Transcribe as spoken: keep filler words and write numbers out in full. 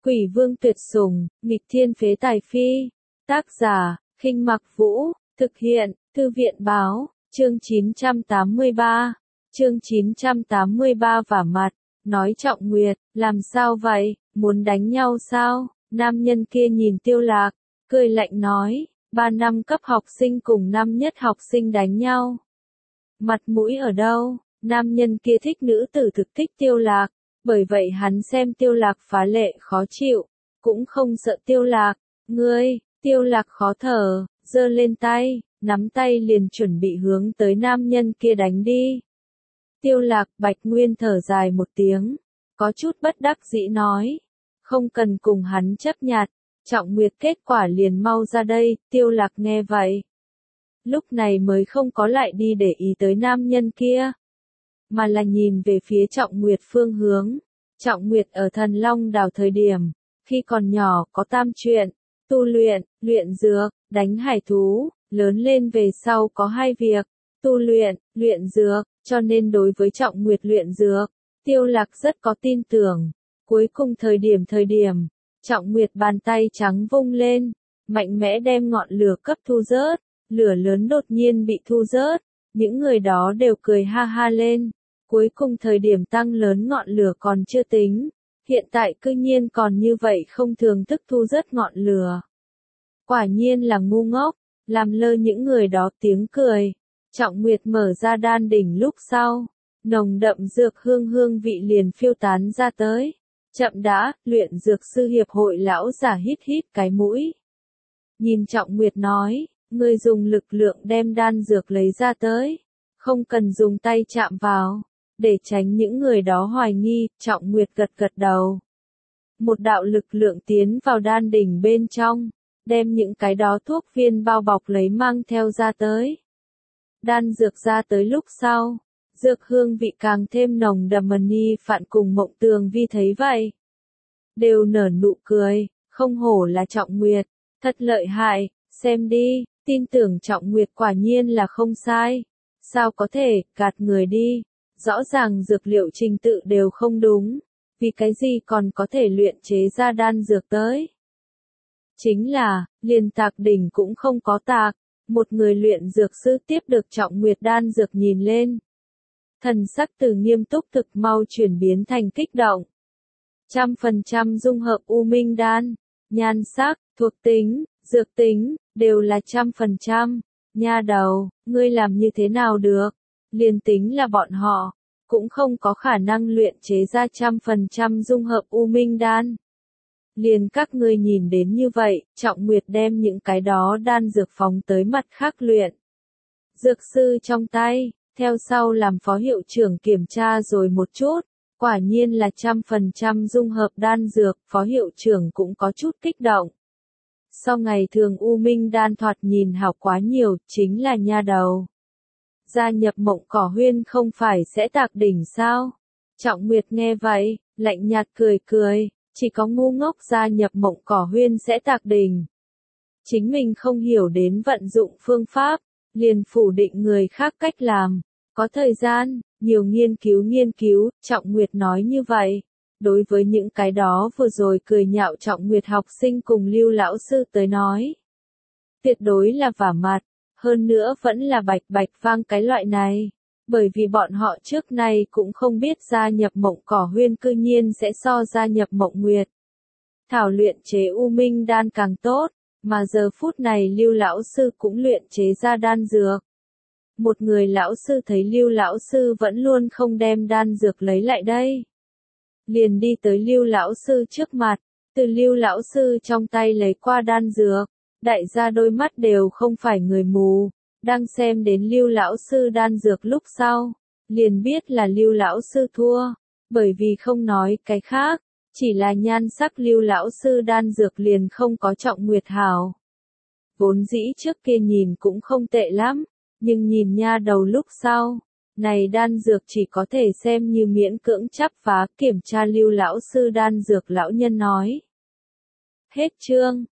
Quỷ vương tuyệt sủng, nghịch thiên phế tài phi. Tác giả, Khinh Mặc Vũ, thực hiện, Thư viện báo, chương chín trăm tám mươi ba. Chương chín trăm tám mươi ba vả mặt, nói Trọng Nguyệt, làm sao vậy, muốn đánh nhau sao? Nam nhân kia nhìn Tiêu Lạc, cười lạnh nói, ba năm cấp học sinh cùng năm nhất học sinh đánh nhau. Mặt mũi ở đâu? Nam nhân kia thích nữ tử thực thích Tiêu Lạc, bởi vậy hắn xem Tiêu Lạc phá lệ khó chịu, cũng không sợ Tiêu Lạc. Ngươi, Tiêu Lạc khó thở, giơ lên tay, nắm tay liền chuẩn bị hướng tới nam nhân kia đánh đi. Tiêu Lạc, Bạch Nguyên thở dài một tiếng, có chút bất đắc dĩ nói, không cần cùng hắn chấp nhặt, Trọng Nguyệt kết quả liền mau ra đây. Tiêu Lạc nghe vậy, lúc này mới không có lại đi để ý tới nam nhân kia, mà là nhìn về phía Trọng Nguyệt phương hướng. Trọng Nguyệt ở Thần Long Đảo thời điểm, khi còn nhỏ có tam chuyện, tu luyện, luyện dược, đánh hải thú, lớn lên về sau có hai việc, tu luyện, luyện dược, cho nên đối với Trọng Nguyệt luyện dược, Tiêu Lạc rất có tin tưởng. Cuối cùng thời điểm thời điểm, Trọng Nguyệt bàn tay trắng vung lên, mạnh mẽ đem ngọn lửa cấp thu rớt, lửa lớn đột nhiên bị thu rớt, những người đó đều cười ha ha lên. Cuối cùng thời điểm tăng lớn ngọn lửa còn chưa tính, hiện tại cư nhiên còn như vậy không thường thức thu rớt ngọn lửa. Quả nhiên là ngu ngốc, làm lơ những người đó tiếng cười. Trọng Nguyệt mở ra đan đỉnh lúc sau, nồng đậm dược hương hương vị liền phiêu tán ra tới. Chậm đã, luyện dược sư hiệp hội lão giả hít hít cái mũi. Nhìn Trọng Nguyệt nói, ngươi dùng lực lượng đem đan dược lấy ra tới, không cần dùng tay chạm vào, để tránh những người đó hoài nghi. Trọng Nguyệt gật gật đầu. Một đạo lực lượng tiến vào đan đỉnh bên trong, đem những cái đó thuốc viên bao bọc lấy mang theo ra tới. Đan dược ra tới lúc sau, dược hương vị càng thêm nồng đậm. Ni Phạn cùng Mộng Tường Vi thấy vậy, đều nở nụ cười, không hổ là Trọng Nguyệt, thật lợi hại, xem đi, tin tưởng Trọng Nguyệt quả nhiên là không sai. Sao có thể, gạt người đi, rõ ràng dược liệu trình tự đều không đúng, vì cái gì còn có thể luyện chế ra đan dược tới. Chính là, liền tạc đỉnh cũng không có tạc. Một người luyện dược sư tiếp được Trọng Nguyệt đan dược nhìn lên, thần sắc từ nghiêm túc thực mau chuyển biến thành kích động. Trăm phần trăm dung hợp U Minh đan, nhan sắc, thuộc tính, dược tính, đều là trăm phần trăm. Nha đầu, ngươi làm như thế nào được? Liền tính là bọn họ, cũng không có khả năng luyện chế ra trăm phần trăm dung hợp U Minh đan. Liền các ngươi nhìn đến như vậy, Trọng Nguyệt đem những cái đó đan dược phóng tới mặt khác luyện dược sư trong tay, theo sau làm phó hiệu trưởng kiểm tra rồi một chút, quả nhiên là trăm phần trăm dung hợp đan dược. Phó hiệu trưởng cũng có chút kích động. Sau ngày thường U Minh đan thoạt nhìn hảo quá nhiều, chính là nha đầu. Gia nhập Mộng Cỏ Huyên không phải sẽ tạc đỉnh sao? Trọng Nguyệt nghe vậy, lạnh nhạt cười cười. Chỉ có ngu ngốc gia nhập Mộng Cỏ Huyên sẽ tạc đỉnh. Chính mình không hiểu đến vận dụng phương pháp, liền phủ định người khác cách làm. Có thời gian, nhiều nghiên cứu nghiên cứu. Trọng Nguyệt nói như vậy. Đối với những cái đó vừa rồi cười nhạo Trọng Nguyệt học sinh cùng Lưu lão sư tới nói, tuyệt đối là vả mặt, hơn nữa vẫn là bạch bạch vang cái loại này. Bởi vì bọn họ trước nay cũng không biết gia nhập Mộng Cỏ Huyên cư nhiên sẽ so gia nhập Mộng Nguyệt Thảo luyện chế U Minh đan càng tốt, mà giờ phút này Lưu lão sư cũng luyện chế ra đan dược. Một người lão sư thấy Lưu lão sư vẫn luôn không đem đan dược lấy lại đây, liền đi tới Lưu lão sư trước mặt, từ Lưu lão sư trong tay lấy qua đan dược. Đại gia đôi mắt đều không phải người mù, đang xem đến Lưu lão sư đan dược lúc sau, liền biết là Lưu lão sư thua, bởi vì không nói cái khác, chỉ là nhan sắc Lưu lão sư đan dược liền không có Trọng Nguyệt hảo. Vốn dĩ trước kia nhìn cũng không tệ lắm, nhưng nhìn nha đầu lúc sau, này đan dược chỉ có thể xem như miễn cưỡng chắp phá. Kiểm tra Lưu lão sư đan dược, lão nhân nói. Hết chương.